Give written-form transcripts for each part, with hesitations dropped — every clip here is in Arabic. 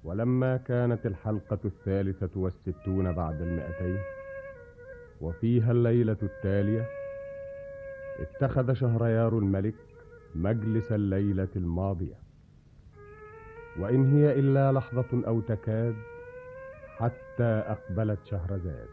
ولما كانت الحلقة 63 بعد 200 وفيها الليلة التالية، اتخذ شهريار الملك مجلس الليلة الماضية، وإن هي إلا لحظة أو تكاد حتى أقبلت شهرزاد،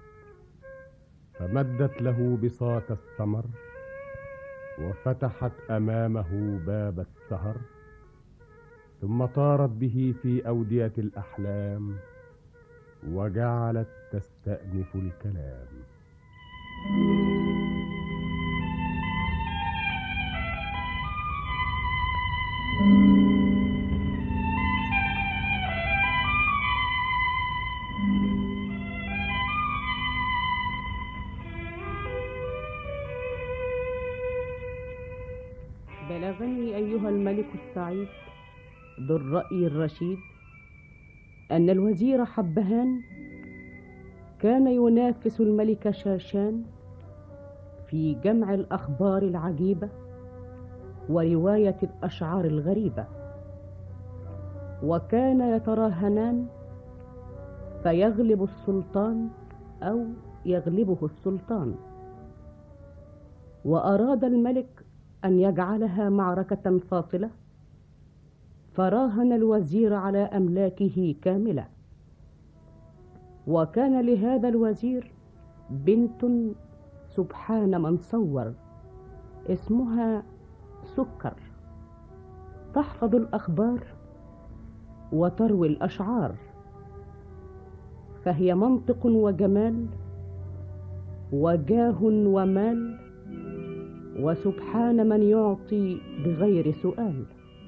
فمدت له بساط الثمر وفتحت أمامه باب السهر، ثم طارت به في أودية الأحلام وجعلت تستأنف الكلام. بلغني أيها الملك السعيد ذو الرأي الرشيد أن الوزير حبهان كان ينافس الملك شاشان في جمع الأخبار العجيبة ورواية الأشعار الغريبة، وكان يتراهنان فيغلب السلطان أو يغلبه السلطان. وأراد الملك أن يجعلها معركة فاصلة، فراهن الوزير على أملاكه كاملة. وكان لهذا الوزير بنت سبحان من صور اسمها سكر، تحفظ الأخبار وتروي الأشعار، فهي منطق وجمال وجاه ومال، وسبحان من يعطي بغير سؤال.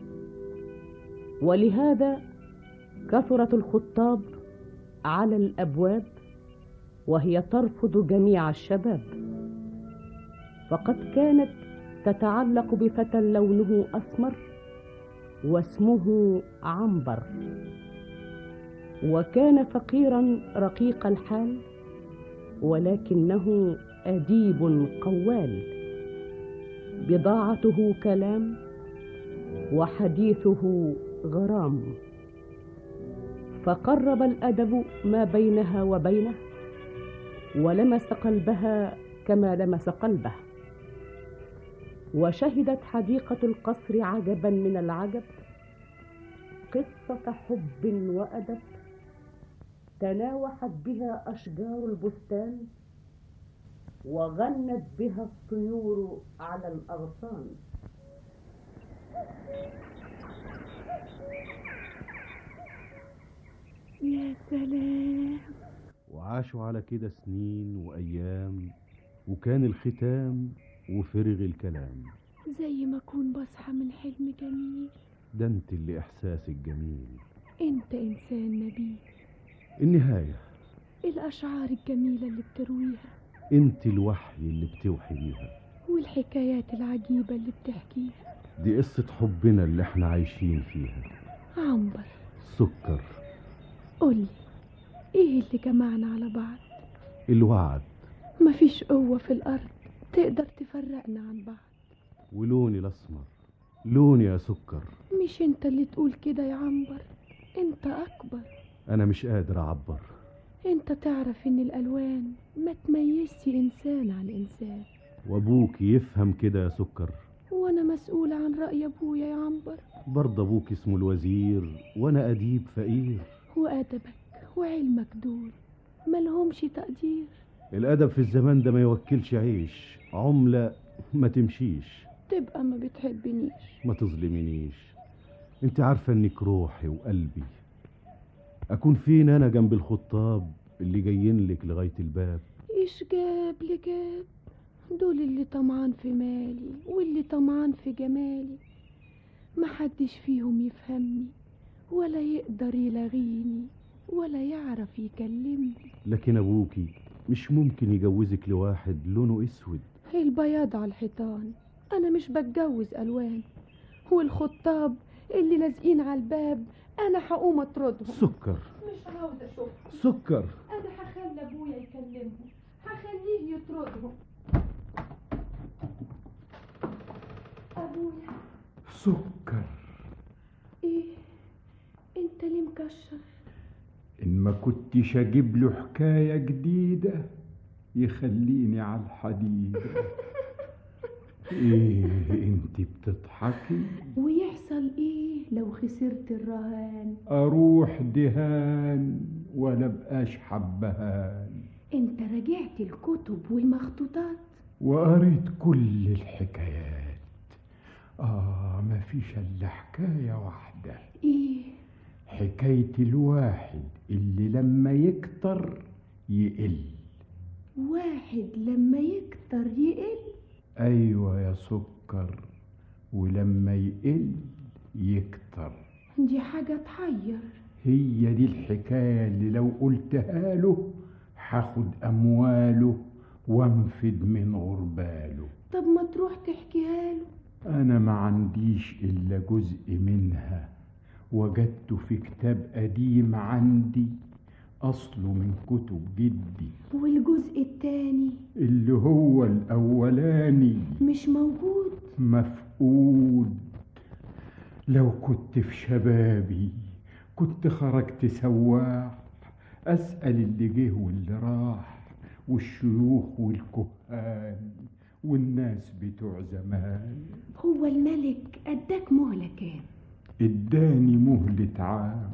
ولهذا كثرت الخطاب على الأبواب وهي ترفض جميع الشباب، فقد كانت تتعلق بفتى لونه أسمر واسمه عنبر، وكان فقيرا رقيق الحال ولكنه أديب قوال، بضاعته كلام وحديثه غرام. فقرب الأدب ما بينها وبينه ولمس قلبها كما لمس قلبه. وشهدت حديقة القصر عجبا من العجب، قصة حب وأدب تناوحت بها أشجار البستان وغنت بها الطيور على الأغصان. يا سلام. وعاشوا على كده سنين وأيام، وكان الختام وفرغ الكلام. زي ما أكون بصحى من حلم جميل. ده انت اللي إحساسك جميل. انت إنسان نبيل. النهاية الأشعار الجميلة اللي بترويها. انت الوحي اللي بتوحي بيها، والحكايات العجيبة اللي بتحكيها. دي قصة حبنا اللي احنا عايشين فيها. عنبر، سكر، قولي ايه اللي جمعنا على بعض؟ الوعد. مفيش قوة في الأرض تقدر تفرقنا عن بعض. ولوني الأسمر لوني يا سكر. مش انت اللي تقول كده يا عنبر؟ انت أكبر. أنا مش قادر أعبر. انت تعرف ان الألوان ما تميزش إنسان عن إنسان. وأبوك يفهم كده يا سكر. وانا مسؤولة عن رأي أبويا يا عنبر. برضه أبوك اسمه الوزير وأنا أديب فقير. وأدبك وعلمك دول ملهمش تقدير. الأدب في الزمان ده ما يوكلش عيش، عملة ما تمشيش. تبقى ما بتحبنيش. ما تظلمنيش، انت عارفة انك روحي وقلبي. اكون فين انا جنب الخطاب اللي جايين لك لغاية الباب؟ ايش جاب لجاب؟ دول اللي طمعان في مالي واللي طمعان في جمالي، محدش فيهم يفهمني ولا يقدر يلغيني ولا يعرف يكلمني. لكن ابوكي مش ممكن يجوزك لواحد لونه اسود. البياض على الحيطان، انا مش بتجوز الوان. والخطاب اللي لازقين على الباب انا هقوم اطردهم. سكر، مش عاوزه اشوفهم. سكر، انا هخلي ابويا يكلمهم، هخليه يطردهم. ابويا. سكر. ايه انت وانت ليه مكشر؟ إن ما كنتش أجيب له حكاية جديدة يخليني على الحديدة. إيه أنت بتضحكي؟ ويحصل ايه لو خسرت الرهان؟ أروح دهان ولا بقاش حبهان. انت راجعت الكتب والمخطوطات؟ وقريت كل الحكايات. مفيش إلا حكاية واحدة. ايه؟ حكاية الواحد اللي لما يكتر يقل. واحد لما يكتر يقل؟ أيوة يا سكر، ولما يقل يكتر. دي حاجة تحير. هي دي الحكاية اللي لو قلتها له هاخد أمواله وانفد من غرباله. طب ما تروح تحكيها له. أنا ما عنديش إلا جزء منها، وجدته في كتاب قديم عندي أصله من كتب جدي. والجزء التاني اللي هو الأولاني مش موجود؟ مفقود. لو كنت في شبابي كنت خرجت سواح، أسأل اللي جه واللي راح، والشيوخ والكهان والناس بتوع زمان. هو الملك اداك مهلة كام؟ اداني مهلة عام.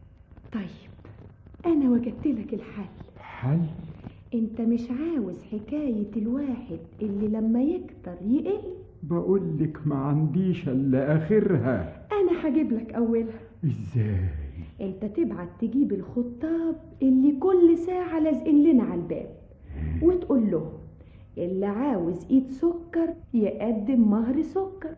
طيب انا وجدت لك الحل. حل؟ انت مش عاوز حكاية الواحد اللي لما يكتر يقل؟ بقولك ما عنديش الا اخرها. انا هجيب لك اولها. ازاي؟ انت تبعت تجيب الخطاب اللي كل ساعة لازقين لنا على الباب، وتقول لهم اللي عاوز ايد سكر يقدم مهر سكر.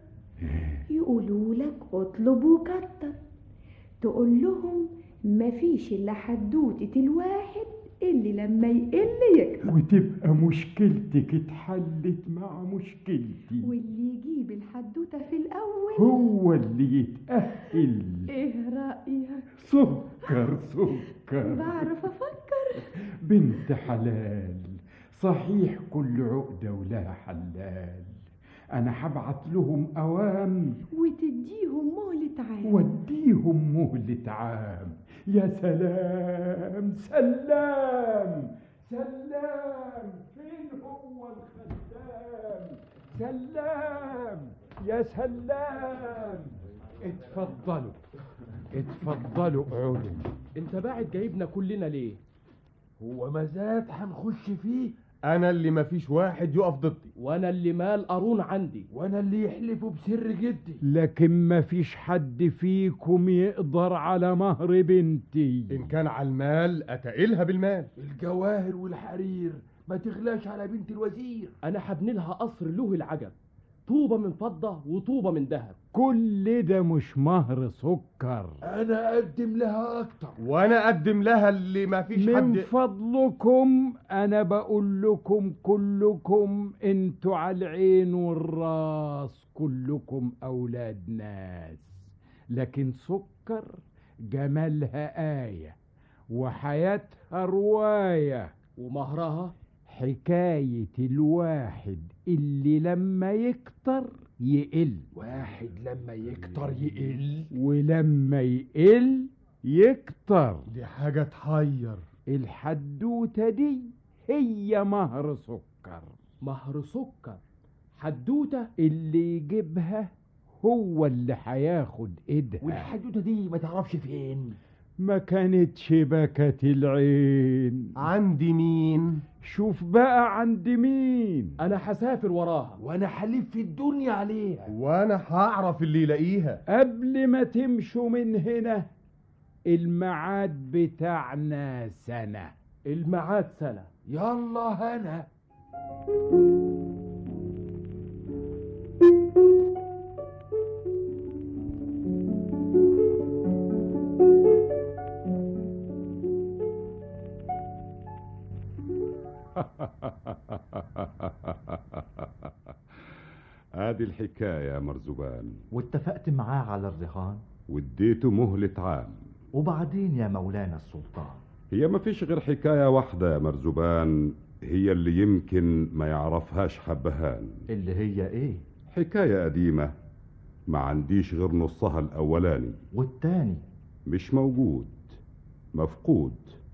يقولوا لك اطلب وكتر. تقول لهم مفيش الا حدوتة الواحد اللي لما يقل يكتر. وتبقى مشكلتك اتحلت مع مشكلتي. واللي يجيب الحدوتة في الاول هو اللي يتأهل. ايه رأيك؟ سكر سكر. بعرف افكر. بنت حلال. صحيح كل عقدة ولها حلال. أنا هبعت لهم أوام وتديهم مهلة عام. وديهم مهلة عام. يا سلام سلام سلام. فين هو الخدام؟ سلام يا سلام. اتفضلوا اتفضلوا اقعدوا. انت باعت جايبنا كلنا ليه؟ هو مزاد هنخش فيه؟ انا اللي مفيش واحد يقف ضدي، وانا اللي مال قارون عندي، وانا اللي يحلفه بسر جدي. لكن مفيش حد فيكم يقدر على مهر بنتي. ان كان على المال اتقلها بالمال. الجواهر والحرير ما تغلاش على بنت الوزير. انا هبني لها قصر له العجب، طوبة من فضة وطوبة من ذهب. كل ده مش مهر سكر. انا اقدم لها اكتر. وانا اقدم لها اللي ما فيش حد. من فضلكم انا بقول لكم كلكم انتوا على العين والراس، كلكم اولاد ناس. لكن سكر جمالها آية وحياتها رواية، ومهرها حكاية الواحد اللي لما يكتر يقل. واحد لما يكتر يقل، ولما يقل يكتر. دي حاجة تحير. الحدوتة دي هي مهر سكر. مهر سكر حدوتة؟ اللي يجيبها هو اللي هياخد ايدها. والحدوتة دي ما تعرفش فين؟ ما كانتش بكت العين. عند مين؟ شوف بقى عند مين. انا هسافر وراها، وانا حليف في الدنيا عليها، وانا هعرف اللي يلاقيها. قبل ما تمشوا من هنا الميعاد بتاعنا سنة. الميعاد سنة؟ يلا هنا. ادي الحكاية يا مرزبان. واتفقت معاه على الرهان واديته مهلة عام. وبعدين يا مولانا السلطان؟ هي ما فيش غير حكاية واحدة يا مرزبان، هي اللي يمكن ما يعرفهاش حبهان. اللي هي ايه؟ حكاية قديمة ما عنديش غير نصها الاولاني. والتاني؟ مش موجود، مفقود.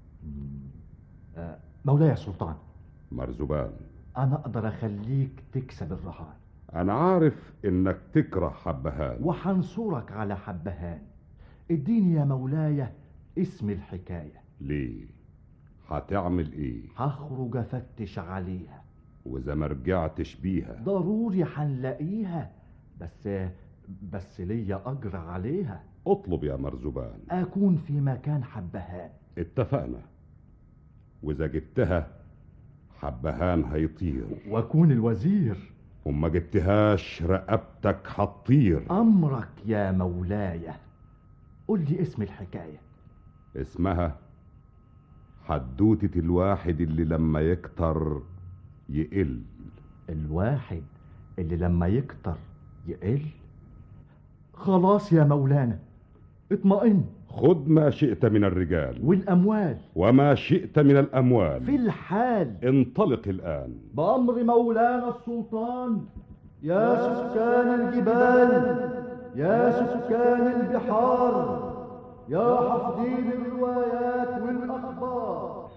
مولاي السلطان، مرزبان، أنا أقدر أخليك تكسب الرهان، أنا عارف إنك تكره حبهان وحنصورك على حبهان. اديني يا مولاي اسم الحكاية. ليه؟ هتعمل إيه؟ هخرج أفتش عليها، وإذا ما رجعتش بيها ضروري حنلاقيها، بس ليا أجر عليها. اطلب يا مرزبان. أكون في مكان حبهان. اتفقنا. وإذا جبتها حبهان هيطير، وأكون الوزير. وما جبتهاش رقبتك هتطير. أمرك يا مولاي. قل لي اسم الحكاية. اسمها حدوتة الواحد اللي لما يكتر يقل. الواحد اللي لما يكتر يقل؟ خلاص يا مولانا، اطمئن. خد ما شئت من الرجال والأموال وما شئت من الأموال في الحال. انطلق الآن بأمر مولانا السلطان. يا سكان الجبال، يا سكان البحار، يا حافظين الروايات والأخبار.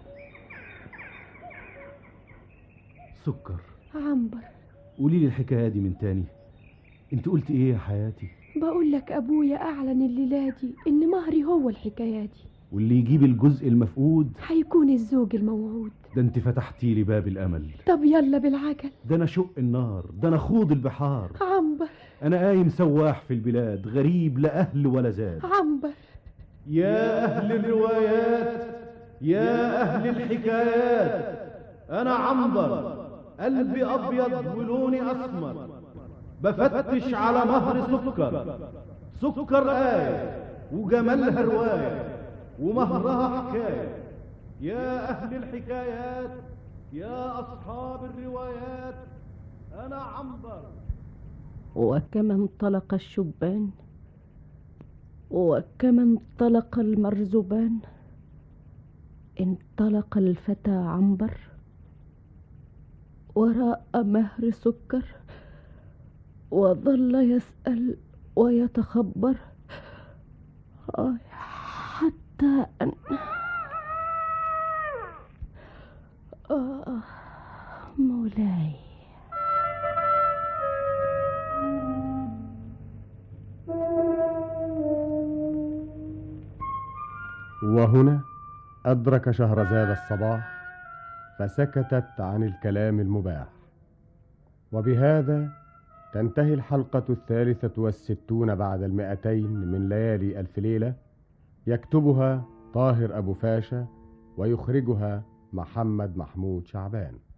سكر، عنبر، قولي لي الحكاية دي من تاني. انت قلت ايه يا حياتي؟ بقول لك ابويا اعلن الليله دي ان مهري هو الحكايه دي، واللي يجيب الجزء المفقود هيكون الزوج الموعود. ده انت فتحتي لي باب الامل. طب يلا بالعجل. ده انا شق النار، ده انا خوض البحار. عنبر، انا قايم سواح في البلاد، غريب لا اهل ولا زاد. عنبر. يا اهل الروايات، يا اهل الحكايات، انا عنبر، قلبي ابيض ولوني اسمر، بفتش على مهر سكر. سكر آية وجمالها رواية ومهرها حكاية. يا أهل الحكايات، يا أصحاب الروايات، أنا عنبر. وكما انطلق الشبان، وكما انطلق المرزبان، انطلق الفتى عنبر وراء مهر سكر، وظل يسأل ويتخبر حتى أن مولاي. وهنا أدرك شهرزاد الصباح، فسكتت عن الكلام المباح. وبهذا تنتهي الحلقة 63 بعد 200 من ليالي ألف ليلة. يكتبها طاهر أبو فاشا، ويخرجها محمد محمود شعبان.